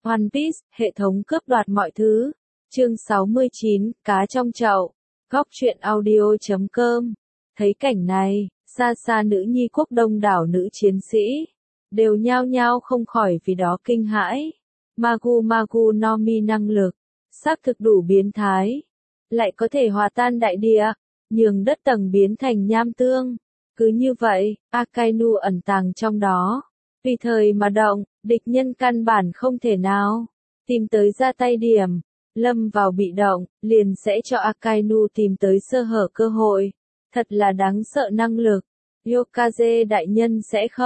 One Piece, hệ thống cướp đoạt mọi thứ. Chương 69, cá trong chậu. Góc truyện audio.com. Thấy cảnh này, xa xa nữ nhi quốc đông đảo nữ chiến sĩ đều nhao nhao không khỏi vì đó kinh hãi. Magu no Mi năng lực, xác thực đủ biến thái, lại có thể hòa tan đại địa, nhường đất tầng biến thành nham tương. Cứ như vậy, Akainu ẩn tàng trong đó, tùy thời mà động, địch nhân căn bản không thể nào tìm tới ra tay điểm. Lâm vào bị động, liền sẽ cho Akainu tìm tới sơ hở cơ hội. Thật là đáng sợ năng lực. Yokaze đại nhân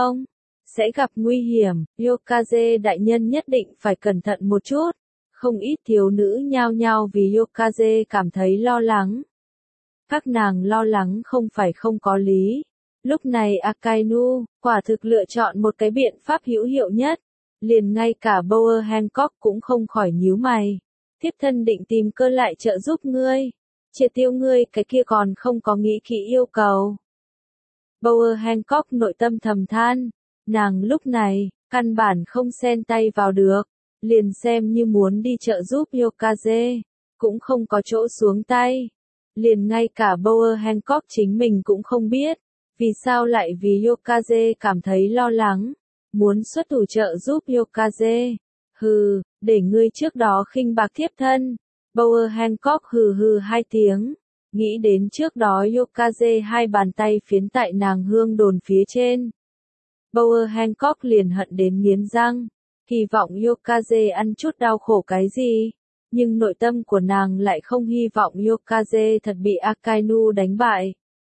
sẽ gặp nguy hiểm. Yokaze đại nhân nhất định phải cẩn thận một chút. Không ít thiếu nữ nhao nhao vì Yokaze cảm thấy lo lắng. Các nàng lo lắng không phải không có lý. Lúc này Akainu, quả thực lựa chọn một cái biện pháp hữu hiệu nhất. Liền ngay cả Bower Hancock cũng không khỏi nhíu mày. Thiếp thân định tìm cơ lại trợ giúp ngươi. Triệt tiêu ngươi cái kia còn không có nghĩ kỹ yêu cầu. Bower Hancock nội tâm thầm than. Nàng lúc này, căn bản không xen tay vào được. Liền xem như muốn đi trợ giúp Yokaze, cũng không có chỗ xuống tay. Liền ngay cả Bower Hancock chính mình cũng không biết. Vì sao lại vì Yokaze cảm thấy lo lắng. Muốn xuất thủ trợ giúp Yokaze. Hừ, để ngươi trước đó khinh bạc thiếp thân. Bower Hancock hừ hừ hai tiếng. Nghĩ đến trước đó Yokaze hai bàn tay phiến tại nàng hương đồn phía trên. Bower Hancock liền hận đến nghiến răng. Hy vọng Yokaze ăn chút đau khổ cái gì. Nhưng nội tâm của nàng lại không hy vọng Yokaze thật bị Akainu đánh bại.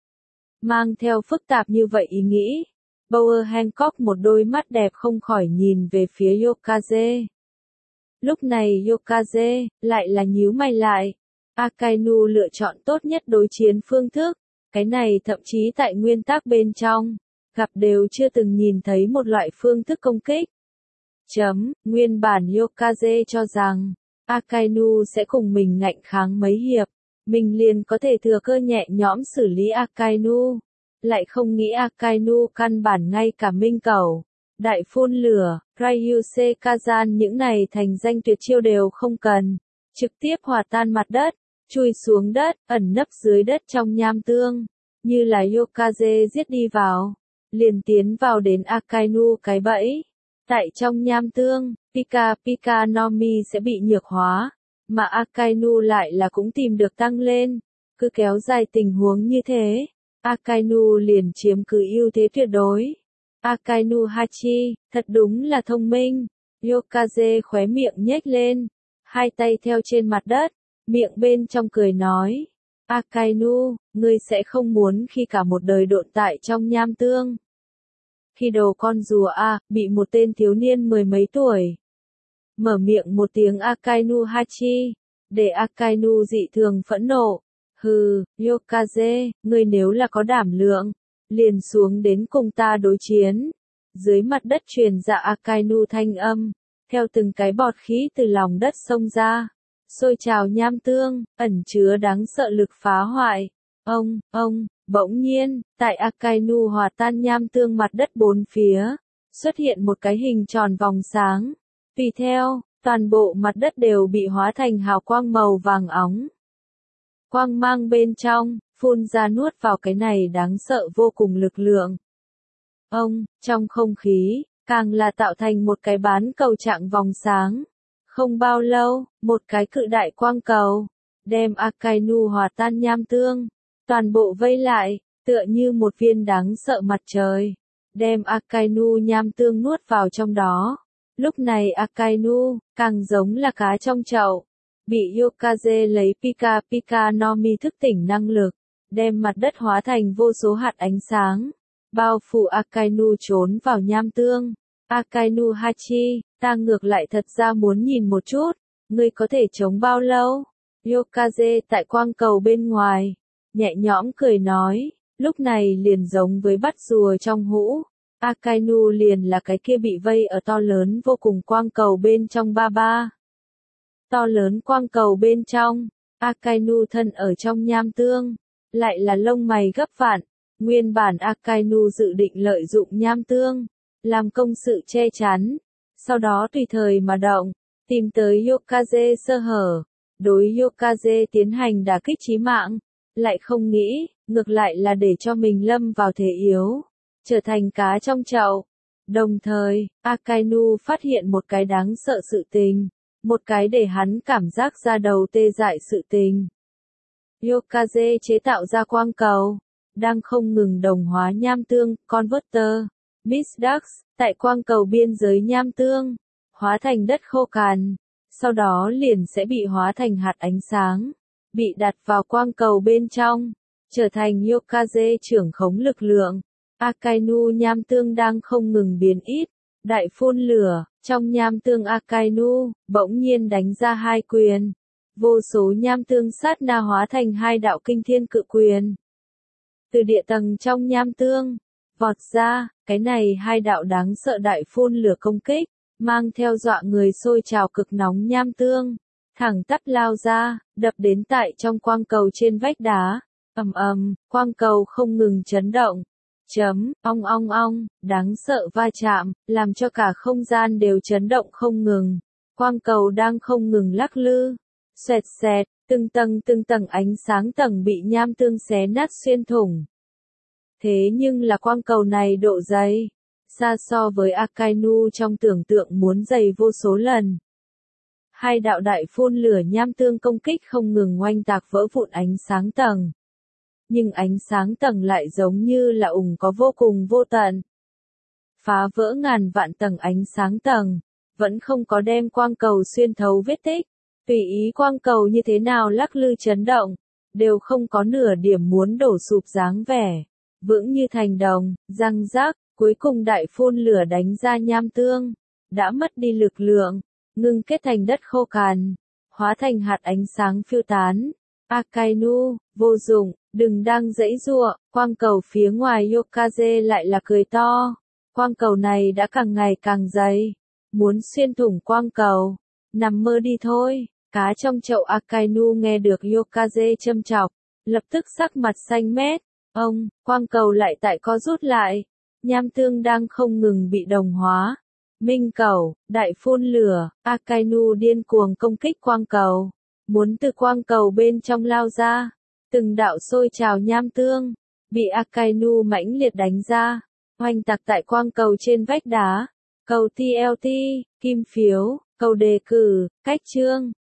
Mang theo phức tạp như vậy ý nghĩ. Bower Hancock một đôi mắt đẹp không khỏi nhìn về phía Yokaze. Lúc này Yokaze lại là nhíu mày lại. Akainu lựa chọn tốt nhất đối chiến phương thức. Cái này thậm chí tại nguyên tắc bên trong, gặp đều chưa từng nhìn thấy một loại phương thức công kích. Nguyên bản Yokaze cho rằng, Akainu sẽ cùng mình ngạnh kháng mấy hiệp. Mình liền có thể thừa cơ nhẹ nhõm xử lý Akainu. Lại không nghĩ Akainu căn bản ngay cả minh cẩu, đại phun lửa, Ryusei Kazan những này thành danh tuyệt chiêu đều không cần. Trực tiếp hòa tan mặt đất, chui xuống đất, ẩn nấp dưới đất trong nham tương. Như là Yokaze giết đi vào, liền tiến vào đến Akainu cái bẫy. Tại trong nham tương, Pika no Mi sẽ bị nhược hóa, mà Akainu lại là cũng tìm được tăng lên. Cứ kéo dài tình huống như thế, Akainu liền chiếm cứ ưu thế tuyệt đối. Akainu Hachi, thật đúng là thông minh. Yokaze khóe miệng nhếch lên, hai tay theo trên mặt đất, miệng bên trong cười nói. Akainu, ngươi sẽ không muốn khi cả một đời độn tại trong nham tương. Khi đầu con rùa bị một tên thiếu niên mười mấy tuổi mở miệng một tiếng Akainu Hachi, để Akainu dị thường phẫn nộ. Hừ, Yokaze, ngươi nếu là có đảm lượng, liền xuống đến cùng ta đối chiến. Dưới mặt đất truyền ra Akainu thanh âm, theo từng cái bọt khí từ lòng đất xông ra, sôi trào nham tương, ẩn chứa đáng sợ lực phá hoại. Bỗng nhiên, tại Akainu hòa tan nham tương mặt đất bốn phía, xuất hiện một cái hình tròn vòng sáng. Tùy theo, toàn bộ mặt đất đều bị hóa thành hào quang màu vàng óng. Quang mang bên trong, phun ra nuốt vào cái này đáng sợ vô cùng lực lượng. Trong không khí, càng là tạo thành một cái bán cầu trạng vòng sáng. Không bao lâu, một cái cự đại quang cầu, đem Akainu hòa tan nham tương, toàn bộ vây lại, tựa như một viên đáng sợ mặt trời, đem Akainu nham tương nuốt vào trong đó. Lúc này Akainu, càng giống là cá trong chậu. Bị Yokaze lấy Pika no Mi thức tỉnh năng lực, đem mặt đất hóa thành vô số hạt ánh sáng, bao phủ Akainu trốn vào nham tương. Akainu Hachi, ta ngược lại thật ra muốn nhìn một chút, ngươi có thể chống bao lâu? Yokaze tại quang cầu bên ngoài, nhẹ nhõm cười nói, lúc này liền giống với bắt rùa trong hũ. Akainu liền là cái kia bị vây ở to lớn vô cùng quang cầu bên trong ba. To lớn quang cầu bên trong, Akainu thân ở trong nham tương, lại là lông mày gấp vạn. Nguyên bản Akainu dự định lợi dụng nham tương, làm công sự che chắn, sau đó tùy thời mà động. tìm tới Yokaze sơ hở, đối Yokaze tiến hành đả kích chí mạng, lại không nghĩ, ngược lại là để cho mình lâm vào thế yếu, trở thành cá trong chậu. Đồng thời, Akainu phát hiện một cái đáng sợ sự tình, một cái để hắn cảm giác da đầu tê dại sự tình. Yokaze chế tạo ra quang cầu, đang không ngừng đồng hóa nham tương, converter, Misdax, tại quang cầu biên giới nham tương, hóa thành đất khô cằn, sau đó liền sẽ bị hóa thành hạt ánh sáng, bị đặt vào quang cầu bên trong, trở thành Yokaze trưởng khống lực lượng. Akainu nham tương đang không ngừng biến ít, đại phun lửa, trong nham tương Akainu, bỗng nhiên đánh ra hai quyền. Vô số nham tương sát na hóa thành hai đạo kinh thiên cự quyền. Từ địa tầng trong nham tương, vọt ra, cái này hai đạo đáng sợ đại phun lửa công kích, mang theo dọa người sôi trào cực nóng nham tương, thẳng tắp lao ra, đập đến tại trong quang cầu trên vách đá. Ầm ầm, quang cầu không ngừng chấn động. Ong ong ong, đáng sợ va chạm, làm cho cả không gian đều chấn động không ngừng. Quang cầu đang không ngừng lắc lư. Xoẹt xẹt, từng tầng ánh sáng tầng bị nham tương xé nát xuyên thủng. Thế nhưng là quang cầu này độ dày, xa so với Akainu trong tưởng tượng muốn dày vô số lần. Hai đạo đại phun lửa nham tương công kích không ngừng oanh tạc vỡ vụn ánh sáng tầng. Nhưng ánh sáng tầng lại giống như là có vô cùng vô tận. Phá vỡ ngàn vạn tầng ánh sáng tầng, vẫn không có đem quang cầu xuyên thấu vết tích. Tùy ý quang cầu như thế nào lắc lư chấn động, đều không có nửa điểm muốn đổ sụp dáng vẻ. Vững như thành đồng, răng rác, cuối cùng đại phun lửa đánh ra nham tương, đã mất đi lực lượng, ngưng kết thành đất khô cằn, hóa thành hạt ánh sáng phiêu tán. Akainu, vô dụng, đừng đang giãy giụa, quang cầu phía ngoài Yokaze lại là cười to. Quang cầu này đã càng ngày càng dày, muốn xuyên thủng quang cầu, nằm mơ đi thôi. Cá trong chậu Akainu nghe được Yokaze châm chọc, lập tức sắc mặt xanh mét. Quang cầu lại tại co rút lại, nham tương đang không ngừng bị đồng hóa. Minh cầu, đại phun lửa, Akainu điên cuồng công kích quang cầu, muốn từ quang cầu bên trong lao ra. Từng đạo sôi trào nham tương, bị Akainu mãnh liệt đánh ra, oanh tạc tại quang cầu trên vách đá. Cầu TLT, kim phiếu, cầu đề cử, cách chương.